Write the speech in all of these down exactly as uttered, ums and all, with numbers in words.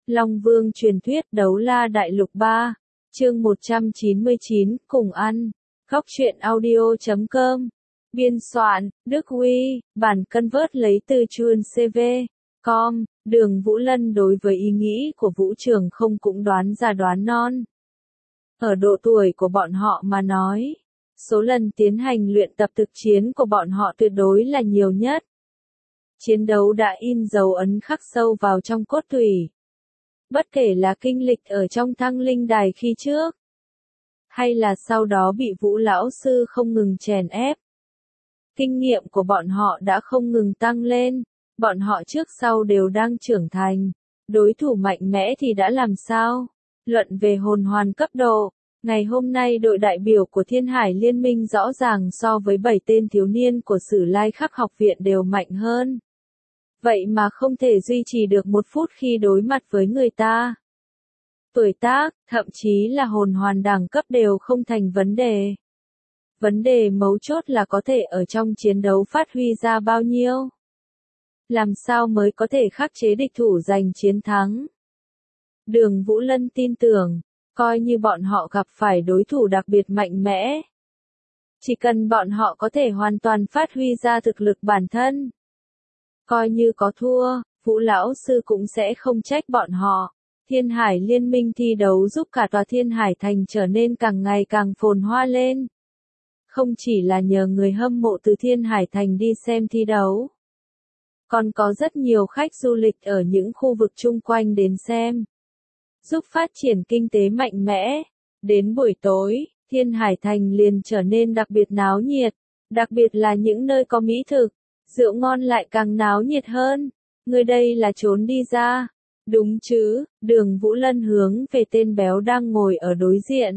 Long Vương truyền thuyết Đấu La Đại Lục ba, chương một trăm chín mươi chín, cùng ăn. Góc truyện audio chấm com. Biên soạn, Đức Huy, bản convert lấy từ chuan xê vê chấm com. Đường Vũ Lân đối với ý nghĩ của Vũ Trường không cũng đoán ra đoán non. Ở độ tuổi của bọn họ mà nói, số lần tiến hành luyện tập thực chiến của bọn họ tuyệt đối là nhiều nhất. Chiến đấu đã in dấu ấn khắc sâu vào trong cốt tủy. Bất kể là kinh lịch ở trong Thăng Linh Đài khi trước, hay là sau đó bị Vũ Lão Sư không ngừng chèn ép. Kinh nghiệm của bọn họ đã không ngừng tăng lên, bọn họ trước sau đều đang trưởng thành. Đối thủ mạnh mẽ thì đã làm sao? Luận về hồn hoàn cấp độ, ngày hôm nay đội đại biểu của Thiên Hải Liên minh rõ ràng so với bảy tên thiếu niên của Sử Lai Khắc học viện đều mạnh hơn. Vậy mà không thể duy trì được một phút khi đối mặt với người ta. Tuổi tác, thậm chí là hồn hoàn đẳng cấp đều không thành vấn đề. Vấn đề mấu chốt là có thể ở trong chiến đấu phát huy ra bao nhiêu. Làm sao mới có thể khắc chế địch thủ giành chiến thắng. Đường Vũ Lân tin tưởng, coi như bọn họ gặp phải đối thủ đặc biệt mạnh mẽ. Chỉ cần bọn họ có thể hoàn toàn phát huy ra thực lực bản thân. Coi như có thua, Vũ Lão Sư cũng sẽ không trách bọn họ. Thiên Hải Liên minh thi đấu giúp cả tòa Thiên Hải Thành trở nên càng ngày càng phồn hoa lên. Không chỉ là nhờ người hâm mộ từ Thiên Hải Thành đi xem thi đấu. Còn có rất nhiều khách du lịch ở những khu vực chung quanh đến xem. Giúp phát triển kinh tế mạnh mẽ. Đến buổi tối, Thiên Hải Thành liền trở nên đặc biệt náo nhiệt. Đặc biệt là những nơi có mỹ thực. Rượu ngon lại càng náo nhiệt hơn. Người đây là trốn đi ra. Đúng chứ, Đường Vũ Lân hướng về tên béo đang ngồi ở đối diện.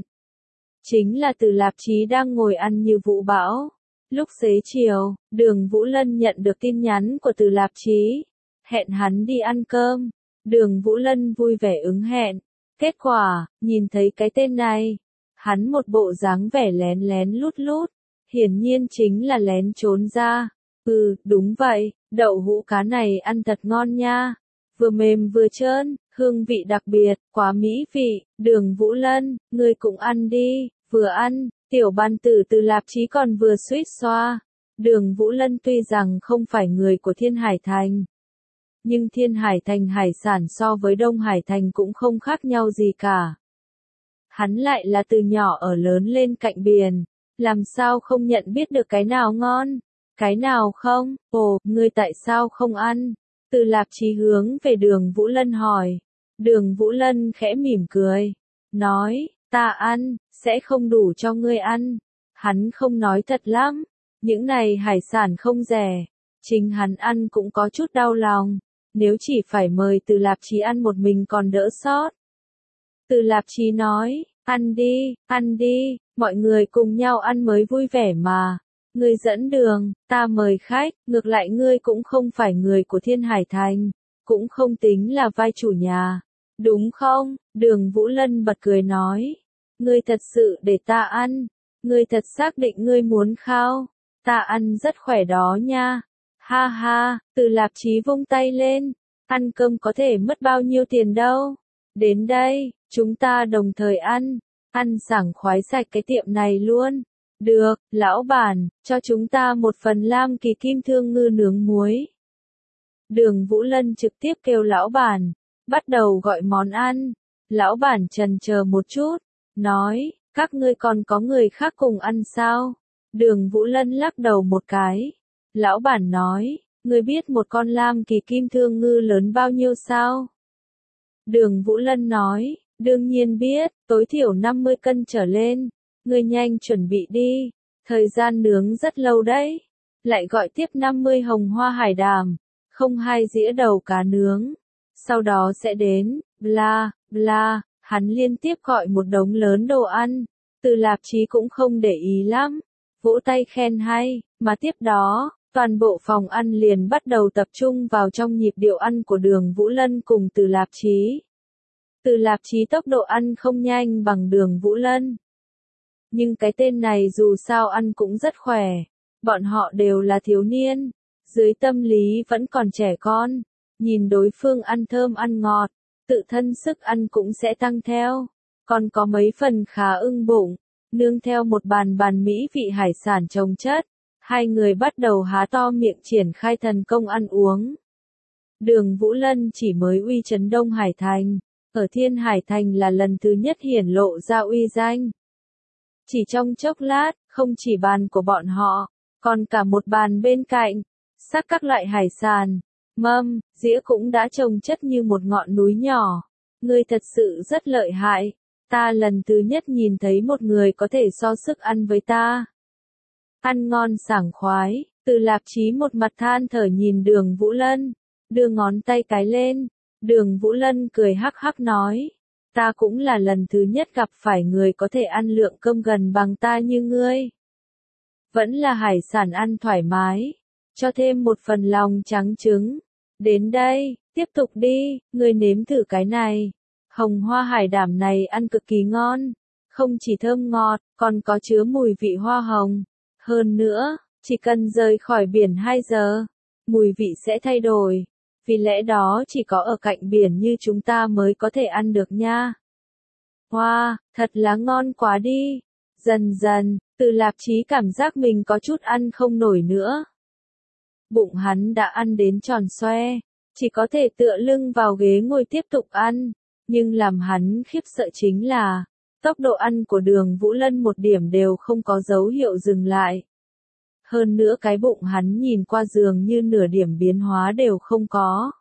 Chính là Từ Lạp Chí đang ngồi ăn như vũ bão. Lúc xế chiều, Đường Vũ Lân nhận được tin nhắn của Từ Lạp Chí. Hẹn hắn đi ăn cơm. Đường Vũ Lân vui vẻ ứng hẹn. Kết quả, nhìn thấy cái tên này. Hắn một bộ dáng vẻ lén lén lút lút. Hiển nhiên chính là lén trốn ra. Ừ, đúng vậy, đậu hũ cá này ăn thật ngon nha. Vừa mềm vừa trơn, hương vị đặc biệt, quá mỹ vị. Đường Vũ Lân, ngươi cũng ăn đi. Vừa ăn, tiểu ban tử Từ Lạp Chí còn vừa suýt xoa. Đường Vũ Lân tuy rằng không phải người của Thiên Hải Thành. Nhưng Thiên Hải Thành hải sản so với Đông Hải Thành cũng không khác nhau gì cả. Hắn lại là từ nhỏ ở lớn lên cạnh biển. Làm sao không nhận biết được cái nào ngon? Cái nào không? Ồ, ngươi tại sao không ăn? Từ Lạp Chí hướng về Đường Vũ Lân hỏi. Đường Vũ Lân khẽ mỉm cười. Nói, ta ăn, sẽ không đủ cho ngươi ăn. Hắn không nói thật lắm. Những này hải sản không rẻ. Chính hắn ăn cũng có chút đau lòng. Nếu chỉ phải mời Từ Lạp Chí ăn một mình còn đỡ sót. Từ Lạp Chí nói, ăn đi, ăn đi, mọi người cùng nhau ăn mới vui vẻ mà. Ngươi dẫn đường, ta mời khách, ngược lại ngươi cũng không phải người của Thiên Hải Thành, cũng không tính là vai chủ nhà. Đúng không? Đường Vũ Lân bật cười nói. Ngươi thật sự để ta ăn, ngươi thật xác định ngươi muốn khao, ta ăn rất khỏe đó nha. Ha ha, Từ Lạp Chí vung tay lên, ăn cơm có thể mất bao nhiêu tiền đâu. Đến đây, chúng ta đồng thời ăn, ăn sảng khoái sạch cái tiệm này luôn. Được, lão bản, cho chúng ta một phần lam kỳ kim thương ngư nướng muối. Đường Vũ Lân trực tiếp kêu lão bản, bắt đầu gọi món ăn. Lão bản chần chờ một chút, nói, các ngươi còn có người khác cùng ăn sao? Đường Vũ Lân lắc đầu một cái. Lão bản nói, ngươi biết một con lam kỳ kim thương ngư lớn bao nhiêu sao? Đường Vũ Lân nói, đương nhiên biết, tối thiểu năm mươi cân trở lên. Ngươi nhanh chuẩn bị đi, thời gian nướng rất lâu đấy. Lại gọi tiếp năm mươi hồng hoa hải đàm, không hai dĩa đầu cá nướng. Sau đó sẽ đến, bla, bla, hắn liên tiếp gọi một đống lớn đồ ăn. Từ Lạp Chí cũng không để ý lắm, vỗ tay khen hay, mà tiếp đó, toàn bộ phòng ăn liền bắt đầu tập trung vào trong nhịp điệu ăn của Đường Vũ Lân cùng Từ Lạp Chí. Từ Lạp Chí tốc độ ăn không nhanh bằng Đường Vũ Lân. Nhưng cái tên này dù sao ăn cũng rất khỏe. Bọn họ đều là thiếu niên. Dưới tâm lý vẫn còn trẻ con. Nhìn đối phương ăn thơm ăn ngọt. tự thân sức ăn cũng sẽ tăng theo, còn có mấy phần khá ưng bụng, nương theo một bàn bàn mỹ vị hải sản chồng chất, hai người bắt đầu há to miệng triển khai thần công ăn uống. Đường Vũ Lân chỉ mới uy chấn Đông Hải Thành, ở Thiên Hải Thành là lần thứ nhất hiển lộ ra uy danh. Chỉ trong chốc lát, không chỉ bàn của bọn họ, còn cả một bàn bên cạnh, sắc các loại hải sản, mâm, dĩa cũng đã chồng chất như một ngọn núi nhỏ. Ngươi thật sự rất lợi hại, ta lần thứ nhất nhìn thấy một người có thể so sức ăn với ta. Ăn ngon sảng khoái, Từ Lạp Chí một mặt than thở nhìn Đường Vũ Lân, đưa ngón tay cái lên. Đường Vũ Lân cười hắc hắc nói, ta cũng là lần thứ nhất gặp phải người có thể ăn lượng cơm gần bằng ta như ngươi. Vẫn là hải sản ăn thoải mái, cho thêm một phần lòng trắng trứng. Đến đây, tiếp tục đi, ngươi nếm thử cái này. Hồng hoa hải đảm này ăn cực kỳ ngon, không chỉ thơm ngọt, còn có chứa mùi vị hoa hồng. Hơn nữa, chỉ cần rời khỏi biển hai giờ, mùi vị sẽ thay đổi. Vì lẽ đó chỉ có ở cạnh biển như chúng ta mới có thể ăn được nha. Wow, thật là ngon quá đi. Dần dần, Từ Lạp Chí cảm giác mình có chút ăn không nổi nữa. Bụng hắn đã ăn đến tròn xoe, chỉ có thể tựa lưng vào ghế ngồi tiếp tục ăn. Nhưng làm hắn khiếp sợ chính là, tốc độ ăn của Đường Vũ Lân một điểm đều không có dấu hiệu dừng lại. Hơn nữa cái bụng hắn nhìn qua dường như nửa điểm biến hóa đều không có.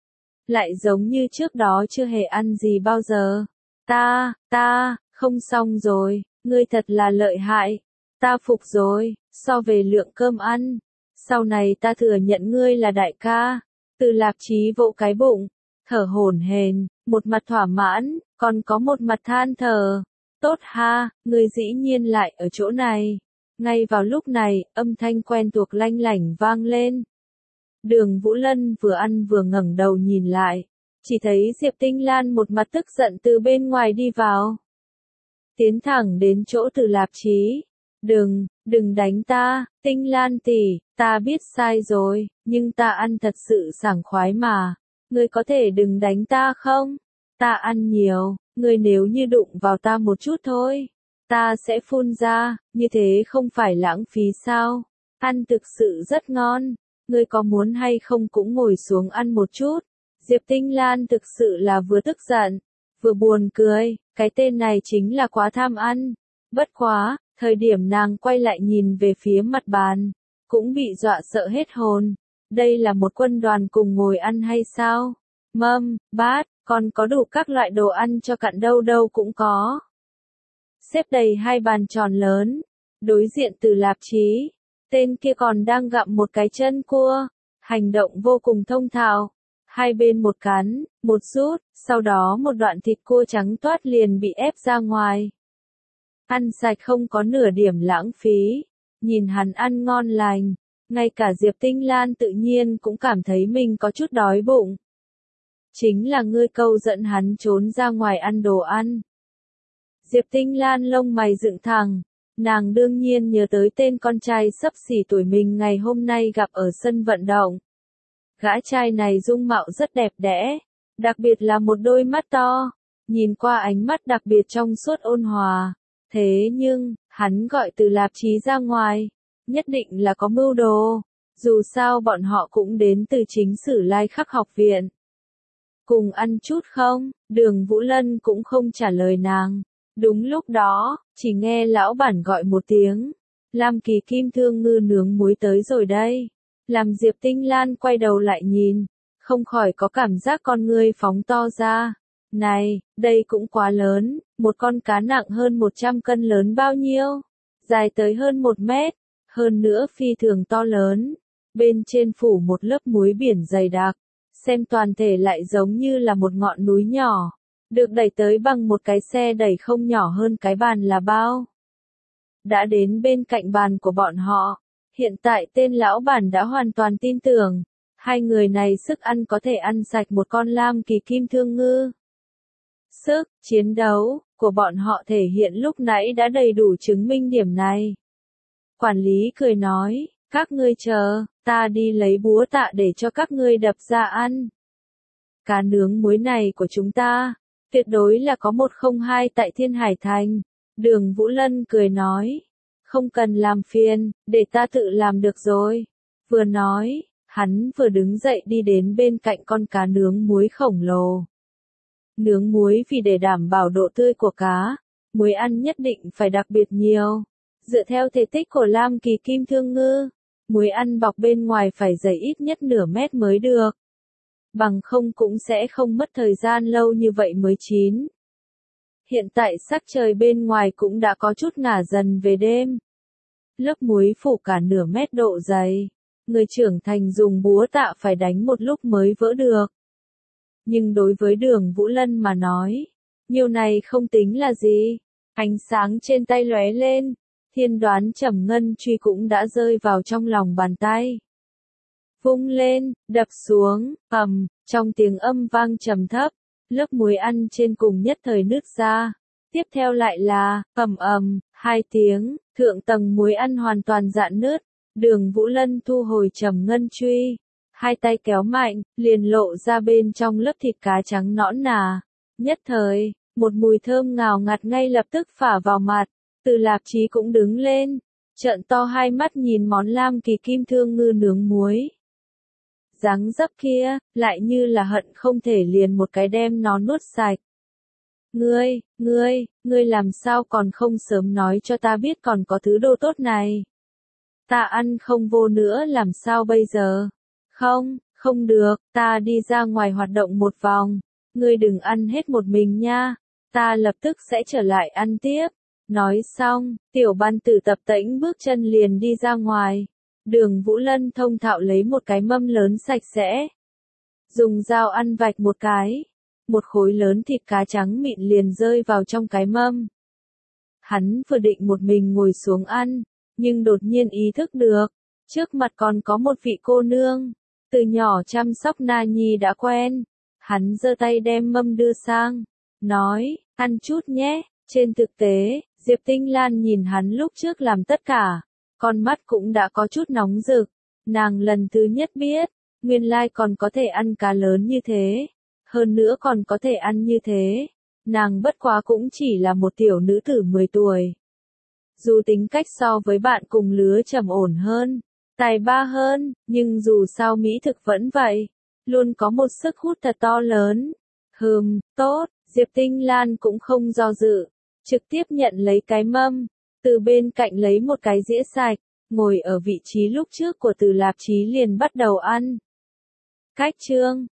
Lại giống như trước đó chưa hề ăn gì bao giờ. Ta, ta, không xong rồi, ngươi thật là lợi hại. Ta phục rồi, so về lượng cơm ăn. Sau này ta thừa nhận ngươi là đại ca. Từ Lạp Chí vỗ cái bụng, thở hổn hển, một mặt thỏa mãn, còn có một mặt than thở. Tốt ha, ngươi dĩ nhiên lại ở chỗ này. Ngay vào lúc này, âm thanh quen thuộc lanh lảnh vang lên. Đường Vũ Lân vừa ăn vừa ngẩng đầu nhìn lại, chỉ thấy Diệp Tinh Lan một mặt tức giận từ bên ngoài đi vào. Tiến thẳng đến chỗ Từ Lạp Chí. Đừng, đừng đánh ta, Tinh Lan tỷ, ta biết sai rồi, nhưng ta ăn thật sự sảng khoái mà. Ngươi có thể đừng đánh ta không? Ta ăn nhiều, ngươi nếu như đụng vào ta một chút thôi, ta sẽ phun ra, như thế không phải lãng phí sao? Ăn thực sự rất ngon, ngươi có muốn hay không cũng ngồi xuống ăn một chút. Diệp Tinh Lan thực sự là vừa tức giận, vừa buồn cười, cái tên này chính là quá tham ăn. Bất quá, thời điểm nàng quay lại nhìn về phía mặt bàn, cũng bị dọa sợ hết hồn. Đây là một quân đoàn cùng ngồi ăn hay sao? Mâm, bát, còn có đủ các loại đồ ăn cho cặn đâu đâu cũng có. Xếp đầy hai bàn tròn lớn, đối diện Từ Lạp Chí, tên kia còn đang gặm một cái chân cua, hành động vô cùng thông thạo. Hai bên một cắn, một rút, sau đó một đoạn thịt cua trắng toát liền bị ép ra ngoài. Ăn sạch không có nửa điểm lãng phí, nhìn hắn ăn ngon lành, ngay cả Diệp Tinh Lan tự nhiên cũng cảm thấy mình có chút đói bụng. Chính là ngươi câu dẫn hắn trốn ra ngoài ăn đồ ăn. Diệp Tinh Lan lông mày dựng thẳng, nàng đương nhiên nhớ tới tên con trai xấp xỉ tuổi mình ngày hôm nay gặp ở sân vận động. Gã trai này dung mạo rất đẹp đẽ, đặc biệt là một đôi mắt to, nhìn qua ánh mắt đặc biệt trong suốt ôn hòa. Thế nhưng, hắn gọi Từ Lạp Chí ra ngoài, nhất định là có mưu đồ, dù sao bọn họ cũng đến từ chính Sử Lai Khắc học viện. Cùng ăn chút không? Đường Vũ Lân cũng không trả lời nàng. Đúng lúc đó, chỉ nghe lão bản gọi một tiếng. Lam Kỳ Kim Thương Ngư nướng muối tới rồi đây. Làm Diệp Tinh Lan quay đầu lại nhìn, không khỏi có cảm giác con ngươi phóng to ra. Này, đây cũng quá lớn, một con cá nặng hơn một trăm cân lớn bao nhiêu? Dài tới hơn một mét, hơn nữa phi thường to lớn. Bên trên phủ một lớp muối biển dày đặc, xem toàn thể lại giống như là một ngọn núi nhỏ, được đẩy tới bằng một cái xe đẩy không nhỏ hơn cái bàn là bao. Đã đến bên cạnh bàn của bọn họ, hiện tại tên lão bản đã hoàn toàn tin tưởng, hai người này sức ăn có thể ăn sạch một con Lam Kỳ Kim Thương Ngư. Sức chiến đấu của bọn họ thể hiện lúc nãy đã đầy đủ chứng minh điểm này. Quản lý cười nói, các ngươi chờ, ta đi lấy búa tạ để cho các ngươi đập ra ăn. cá nướng muối này của chúng ta, tuyệt đối là có một không hai tại Thiên Hải Thành. Đường Vũ Lân cười nói, không cần làm phiền, để ta tự làm được rồi. Vừa nói, hắn vừa đứng dậy đi đến bên cạnh con cá nướng muối khổng lồ. Nướng muối vì để đảm bảo độ tươi của cá, muối ăn nhất định phải đặc biệt nhiều. Dựa theo thể tích của Lam Kỳ Kim Thương Ngư, muối ăn bọc bên ngoài phải dày ít nhất nửa mét mới được. Bằng không cũng sẽ không mất thời gian lâu như vậy mới chín. Hiện tại sắc trời bên ngoài cũng đã có chút ngả dần về đêm. Lớp muối phủ cả nửa mét độ dày. Người trưởng thành dùng búa tạ phải đánh một lúc mới vỡ được. Nhưng đối với Đường Vũ Lân mà nói, nhiều này không tính là gì. Ánh sáng trên tay lóe lên, Thiên Đoán Trầm Ngân Truy cũng đã rơi vào trong lòng bàn tay. Vung lên, đập xuống, ầm, trong tiếng âm vang trầm thấp, lớp muối ăn trên cùng nhất thời nứt ra. Tiếp theo lại là, ầm ầm, hai tiếng, thượng tầng muối ăn hoàn toàn rạn nứt. Đường Vũ Lân thu hồi Trầm Ngân Truy, hai tay kéo mạnh, liền lộ ra bên trong lớp thịt cá trắng nõn nà. Nhất thời, một mùi thơm ngào ngạt ngay lập tức phả vào mặt. Từ Lạp Chí cũng đứng lên, trợn to hai mắt nhìn món Lam Kỳ Kim Thương Ngư nướng muối. Dáng dấp kia, lại như là hận không thể liền một cái đem nó nuốt sạch. Ngươi, ngươi, ngươi làm sao còn không sớm nói cho ta biết còn có thứ đồ tốt này. Ta ăn không vô nữa làm sao bây giờ? Không, không được, ta đi ra ngoài hoạt động một vòng. Ngươi đừng ăn hết một mình nha, ta lập tức sẽ trở lại ăn tiếp. Nói xong, Tiểu Ban Tử tập tễnh bước chân liền đi ra ngoài. Đường Vũ Lân thông thạo lấy một cái mâm lớn sạch sẽ. Dùng dao ăn vạch một cái. Một khối lớn thịt cá trắng mịn liền rơi vào trong cái mâm. Hắn vừa định một mình ngồi xuống ăn, nhưng đột nhiên ý thức được. Trước mặt còn có một vị cô nương. Từ nhỏ chăm sóc Na Nhi đã quen. Hắn giơ tay đem mâm đưa sang. Nói, ăn chút nhé. Trên thực tế, Diệp Tinh Lan nhìn hắn lúc trước làm tất cả. Con mắt cũng đã có chút nóng rực. Nàng lần thứ nhất biết, nguyên lai còn có thể ăn cá lớn như thế. Hơn nữa còn có thể ăn như thế. Nàng bất quá cũng chỉ là một tiểu nữ tử mười tuổi. Dù tính cách so với bạn cùng lứa trầm ổn hơn, tài ba hơn, nhưng dù sao mỹ thực vẫn vậy. Luôn có một sức hút thật to lớn. Hừm, tốt, Diệp Tinh Lan cũng không do dự. Trực tiếp nhận lấy cái mâm. Từ bên cạnh lấy một cái dĩa sạch, ngồi ở vị trí lúc trước của Từ Lạp Chí liền bắt đầu ăn. Cách chương